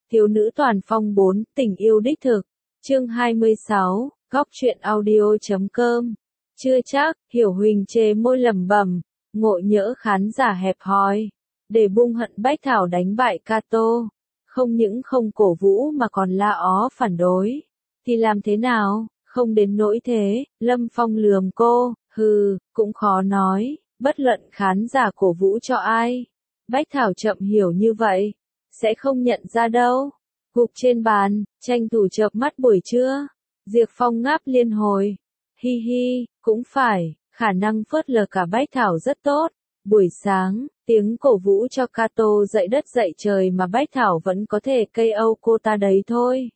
Thiếu nữ toàn phong 4, tình yêu đích thực. Chương 26, góc truyện audio.com. Chưa chắc, Hiểu Huỳnh chê môi lẩm bẩm, ngộ nhỡ khán giả hẹp hòi. Để bung hận Bách Thảo đánh bại Cato, không những không cổ vũ mà còn la ó phản đối. Thì làm thế nào, không đến nỗi thế, Lâm Phong lườm cô, cũng khó nói, bất luận khán giả cổ vũ cho ai. Bách Thảo chậm hiểu như vậy, sẽ không nhận ra đâu. Gục trên bàn, tranh thủ chợp mắt buổi trưa. Diệp Phong ngáp liên hồi. Hi hi, cũng phải, khả năng phớt lờ cả Bách Thảo rất tốt. Buổi sáng, tiếng cổ vũ cho Cato dậy đất dậy trời mà Bách Thảo vẫn có thể KO cô ta đấy thôi.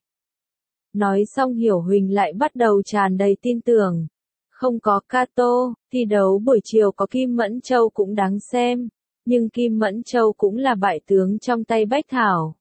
Nói xong Hiểu Huỳnh lại bắt đầu tràn đầy tin tưởng. Không có Cato, thi đấu buổi chiều có Kim Mẫn Châu cũng đáng xem. Nhưng Kim Mẫn Châu cũng là bại tướng trong tay Bách Thảo.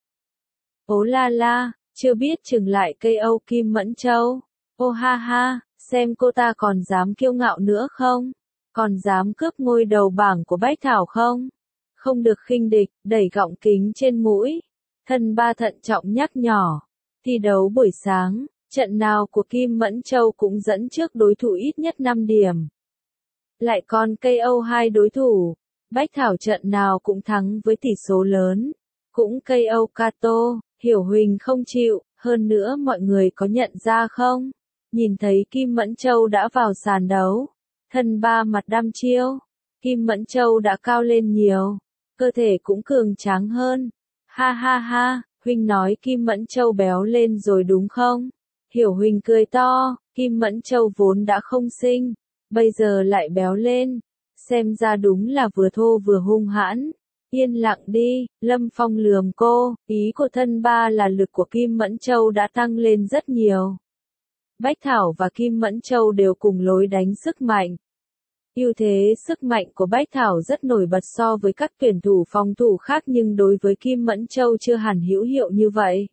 Ố la la, chưa biết chừng lại KO Kim Mẫn Châu. Ô ha ha, xem cô ta còn dám kiêu ngạo nữa không? Còn dám cướp ngôi đầu bảng của Bách Thảo không? Không được khinh địch, đẩy gọng kính trên mũi. Thân ba thận trọng nhắc nhỏ. Thi đấu buổi sáng, trận nào của Kim Mẫn Châu cũng dẫn trước đối thủ ít nhất 5 điểm. Lại còn KO 2 đối thủ. Bách Thảo trận nào cũng thắng với tỷ số lớn. Cũng KO Cato, Hiểu Huỳnh không chịu, hơn nữa mọi người có nhận ra không? Nhìn thấy Kim Mẫn Châu đã vào sàn đấu. Thân ba mặt đăm chiêu. Kim Mẫn Châu đã cao lên nhiều. Cơ thể cũng cường tráng hơn. Ha ha ha, Huỳnh nói Kim Mẫn Châu béo lên rồi đúng không? Hiểu Huỳnh cười to, Kim Mẫn Châu vốn đã không xinh. Bây giờ lại béo lên. Xem ra đúng là vừa thô vừa hung hãn. Yên lặng đi, Lâm Phong lườm cô, ý của thân ba là lực của Kim Mẫn Châu đã tăng lên rất nhiều. Bách Thảo và Kim Mẫn Châu đều cùng lối đánh sức mạnh. Ưu thế sức mạnh của Bách Thảo rất nổi bật so với các tuyển thủ phòng thủ khác nhưng đối với Kim Mẫn Châu chưa hẳn hữu hiệu như vậy.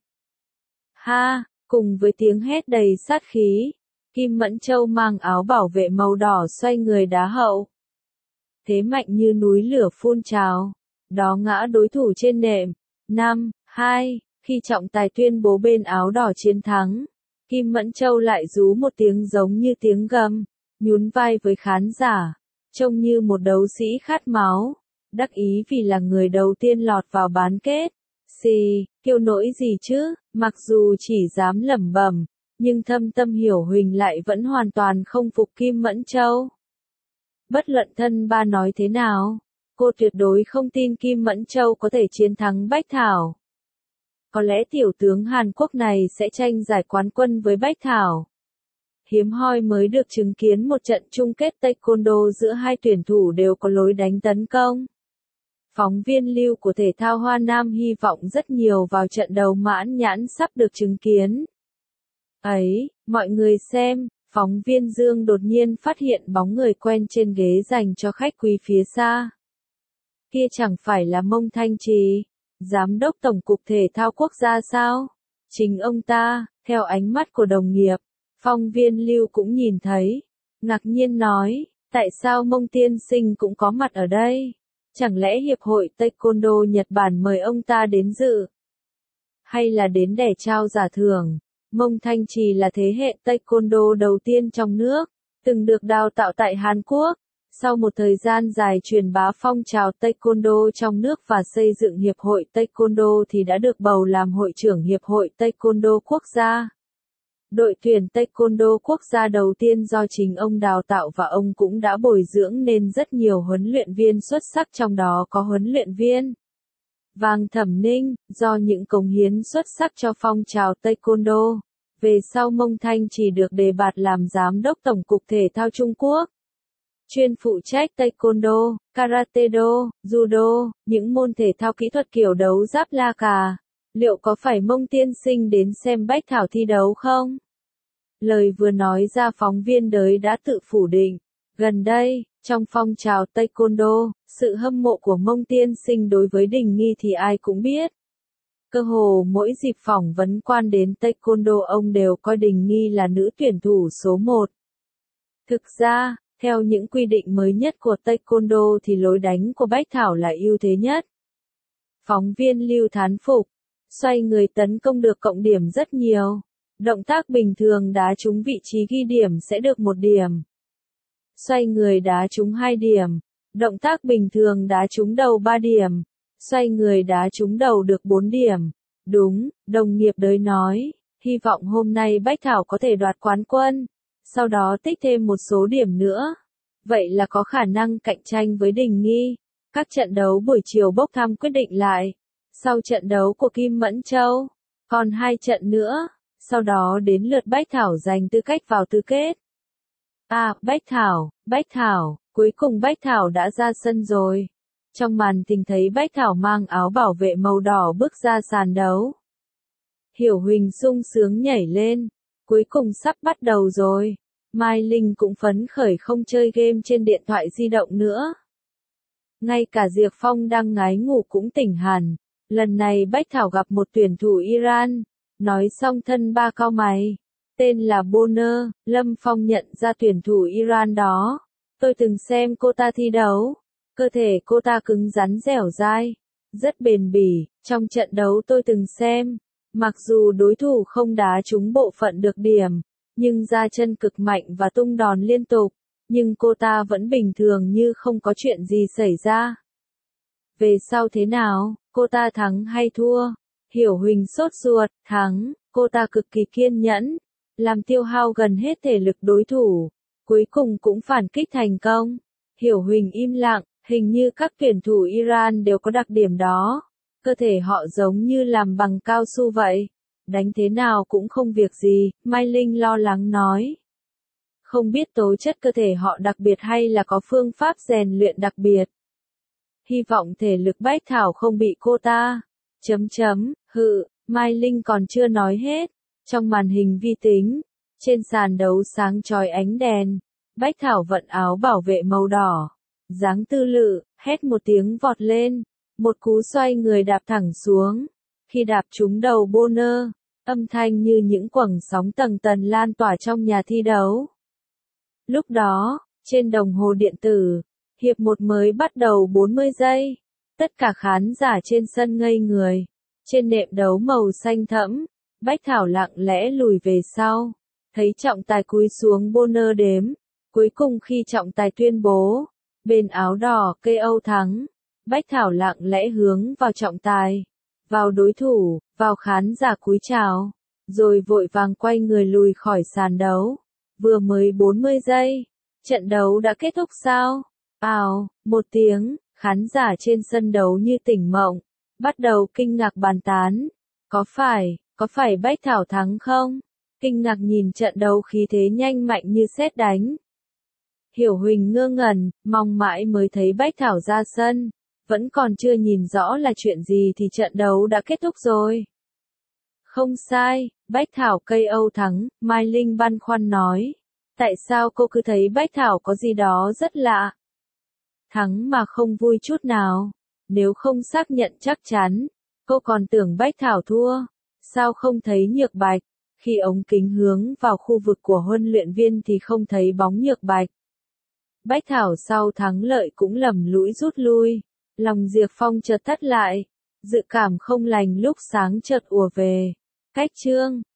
Ha, cùng với tiếng hét đầy sát khí, Kim Mẫn Châu mang áo bảo vệ màu đỏ xoay người đá hậu. Thế mạnh như núi lửa phun trào, đó ngã đối thủ trên nệm. 5-2, khi trọng tài tuyên bố bên áo đỏ chiến thắng, Kim Mẫn Châu lại rú một tiếng giống như tiếng gầm, nhún vai với khán giả, trông như một đấu sĩ khát máu, đắc ý vì là người đầu tiên lọt vào bán kết. Xì, kiêu nỗi gì chứ, mặc dù chỉ dám lẩm bẩm, nhưng thâm tâm Hiểu Huỳnh lại vẫn hoàn toàn không phục Kim Mẫn Châu. Bất luận thân ba nói thế nào, cô tuyệt đối không tin Kim Mẫn Châu có thể chiến thắng Bách Thảo. Có lẽ tiểu tướng Hàn Quốc này sẽ tranh giải quán quân với Bách Thảo. Hiếm hoi mới được chứng kiến một trận chung kết taekwondo giữa hai tuyển thủ đều có lối đánh tấn công. Phóng viên Lưu của thể thao Hoa Nam hy vọng rất nhiều vào trận đấu mãn nhãn sắp được chứng kiến. Ấy, mọi người xem, phóng viên Dương đột nhiên phát hiện bóng người quen trên ghế dành cho khách quý phía xa. Kia chẳng phải là Mông Thanh Trì, Giám đốc Tổng cục Thể thao Quốc gia sao? Chính ông ta, theo ánh mắt của đồng nghiệp, phóng viên Lưu cũng nhìn thấy. Ngạc nhiên nói, tại sao Mông tiên sinh cũng có mặt ở đây? Chẳng lẽ Hiệp hội Taekwondo Nhật Bản mời ông ta đến dự? Hay là đến để trao giải thưởng? Mông Thanh Trì là thế hệ Taekwondo đầu tiên trong nước, từng được đào tạo tại Hàn Quốc. Sau một thời gian dài truyền bá phong trào Taekwondo trong nước và xây dựng Hiệp hội Taekwondo thì đã được bầu làm hội trưởng Hiệp hội Taekwondo Quốc gia. Đội tuyển Taekwondo Quốc gia đầu tiên do chính ông đào tạo và ông cũng đã bồi dưỡng nên rất nhiều huấn luyện viên xuất sắc trong đó có huấn luyện viên Vàng Thẩm Ninh, do những cống hiến xuất sắc cho phong trào Taekwondo. Về sau Mông Thanh chỉ được đề bạt làm Giám đốc Tổng cục Thể thao Trung Quốc. Chuyên phụ trách Taekwondo, Karate-do, Judo, những môn thể thao kỹ thuật kiểu đấu giáp la cà. Liệu có phải Mông tiên sinh đến xem Bách Thảo thi đấu không? Lời vừa nói ra phóng viên đới đã tự phủ định. Gần đây, trong phong trào Taekwondo, sự hâm mộ của Mông tiên sinh đối với Đình Nghi thì ai cũng biết. Cơ hồ mỗi dịp phỏng vấn quan đến Taekwondo ông đều coi Đình Nghi là nữ tuyển thủ số 1. Thực ra, theo những quy định mới nhất của Taekwondo thì lối đánh của Bách Thảo là ưu thế nhất. Phóng viên Lưu thán phục. Xoay người tấn công được cộng điểm rất nhiều. Động tác bình thường đá trúng vị trí ghi điểm sẽ được 1 điểm. Xoay người đá trúng 2 điểm. Động tác bình thường đá trúng đầu 3 điểm. Xoay người đá trúng đầu được 4 điểm. Đúng, đồng nghiệp đới nói, hy vọng hôm nay Bách Thảo có thể đoạt quán quân. Sau đó tích thêm một số điểm nữa. Vậy là có khả năng cạnh tranh với Đình Nghi. Các trận đấu buổi chiều bốc thăm quyết định lại. Sau trận đấu của Kim Mẫn Châu, còn 2 trận nữa. Sau đó đến lượt Bách Thảo giành tư cách vào tứ kết. Bách Thảo, cuối cùng Bách Thảo đã ra sân rồi. Trong màn tình thấy Bách Thảo mang áo bảo vệ màu đỏ bước ra sàn đấu. Hiểu Huỳnh sung sướng nhảy lên, cuối cùng sắp bắt đầu rồi. Mai Linh cũng phấn khởi không chơi game trên điện thoại di động nữa. Ngay cả Diệp Phong đang ngái ngủ cũng tỉnh hẳn. Lần này Bách Thảo gặp một tuyển thủ Iran. Nói xong thân ba cau mày. Tên là Bonner, Lâm Phong nhận ra tuyển thủ Iran đó. Tôi từng xem cô ta thi đấu. Cơ thể cô ta cứng rắn dẻo dai. Rất bền bỉ, trong trận đấu tôi từng xem. Mặc dù đối thủ không đá trúng bộ phận được điểm, nhưng ra chân cực mạnh và tung đòn liên tục. Nhưng cô ta vẫn bình thường như không có chuyện gì xảy ra. Về sau thế nào, cô ta thắng hay thua? Hiểu Huỳnh sốt ruột, thắng, cô ta cực kỳ kiên nhẫn, làm tiêu hao gần hết thể lực đối thủ, cuối cùng cũng phản kích thành công. Hiểu Huỳnh im lặng, hình như các tuyển thủ Iran đều có đặc điểm đó. Cơ thể họ giống như làm bằng cao su vậy. Đánh thế nào cũng không việc gì, Mai Linh lo lắng nói. Không biết tố chất cơ thể họ đặc biệt hay là có phương pháp rèn luyện đặc biệt. Hy vọng thể lực Bách Thảo không bị cô ta. Mai Linh còn chưa nói hết. Trong màn hình vi tính, trên sàn đấu sáng chói ánh đèn, Bách Thảo vận áo bảo vệ màu đỏ. Dáng tư lự, hét một tiếng vọt lên. Một cú xoay người đạp thẳng xuống. Khi đạp trúng đầu Bonner, âm thanh như những quầng sóng tầng tầng lan tỏa trong nhà thi đấu. Lúc đó, trên đồng hồ điện tử, hiệp 1 mới bắt đầu 40 giây. Tất cả khán giả trên sân ngây người. Trên nệm đấu màu xanh thẫm, Bách Thảo lặng lẽ lùi về sau. Thấy trọng tài cúi xuống Bonner đếm. Cuối cùng khi trọng tài tuyên bố, bên áo đỏ KO thắng, Bách Thảo lặng lẽ hướng vào trọng tài, vào đối thủ, vào khán giả cúi chào, rồi vội vàng quay người lùi khỏi sàn đấu. Vừa mới 40 giây, trận đấu đã kết thúc sao? Một tiếng, khán giả trên sân đấu như tỉnh mộng, bắt đầu kinh ngạc bàn tán. Có phải Bách Thảo thắng không? Kinh ngạc nhìn trận đấu khí thế nhanh mạnh như sét đánh. Hiểu Huỳnh ngơ ngẩn, mong mãi mới thấy Bách Thảo ra sân. Vẫn còn chưa nhìn rõ là chuyện gì thì trận đấu đã kết thúc rồi. Không sai, Bách Thảo KO thắng, Mai Linh băn khoăn nói. Tại sao cô cứ thấy Bách Thảo có gì đó rất lạ? Thắng mà không vui chút nào. Nếu không xác nhận chắc chắn, cô còn tưởng Bách Thảo thua. Sao không thấy Nhược Bạch? Khi ống kính hướng vào khu vực của huấn luyện viên thì không thấy bóng Nhược Bạch. Bách Thảo sau thắng lợi cũng lầm lũi rút lui. Lòng Diệp Phong chợt thắt lại. Dự cảm không lành lúc sáng chợt ùa về. Cách chương